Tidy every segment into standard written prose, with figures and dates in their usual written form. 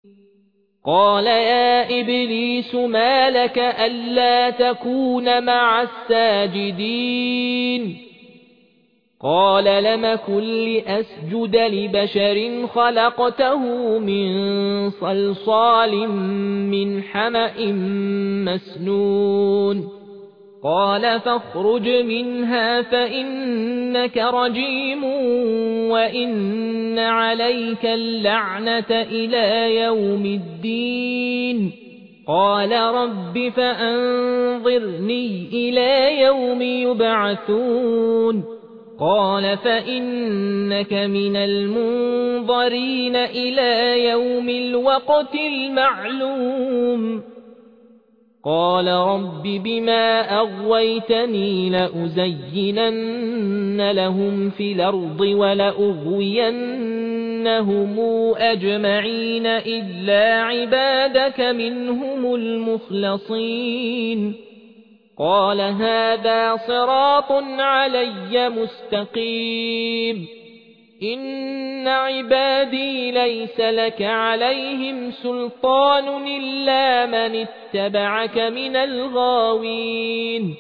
قال يا إبليس ما لك ألا تكون مع الساجدين قال لم كن لأسجد لبشر خلقته من صلصال من حمأ مسنون قال فاخرج منها فإنك رجيم وإن عليك اللعنة إلى يوم الدين قال رب فأنظرني إلى يوم يبعثون قال فإنك من المنظرين إلى يوم الوقت المعلوم قال رب بما أغويتني لأزينن لهم في الأرض ولأغوينهم أجمعين إلا عبادك منهم المخلصين قال هذا صراط علي مستقيم إن عبادي ليس لك عليهم سلطان إلا من اتبعك من الغاوين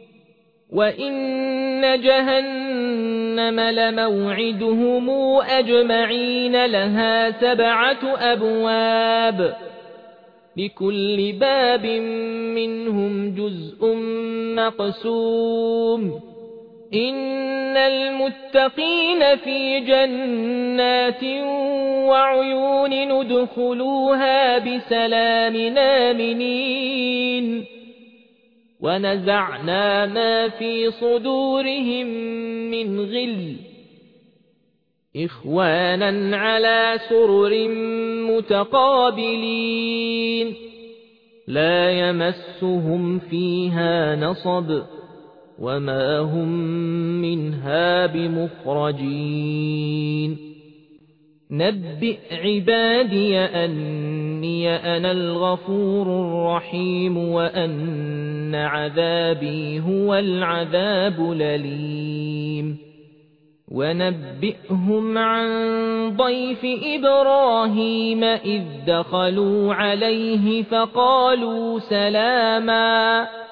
وإن جهنم لموعدهم أجمعين لها 7 أبواب لكل باب منهم جزء مقسوم إن المتقين في جنات وعيون ندخلوها بسلام آمنين ونزعنا ما في صدورهم من غل إخوانا على سرر متقابلين لا يمسهم فيها نصب وما هم منها بمخرجين نبئ عبادي أني أنا الغفور الرحيم وأن عذابي هو العذاب الأليم ونبئهم عن ضيف إبراهيم إذ دخلوا عليه فقالوا سلاما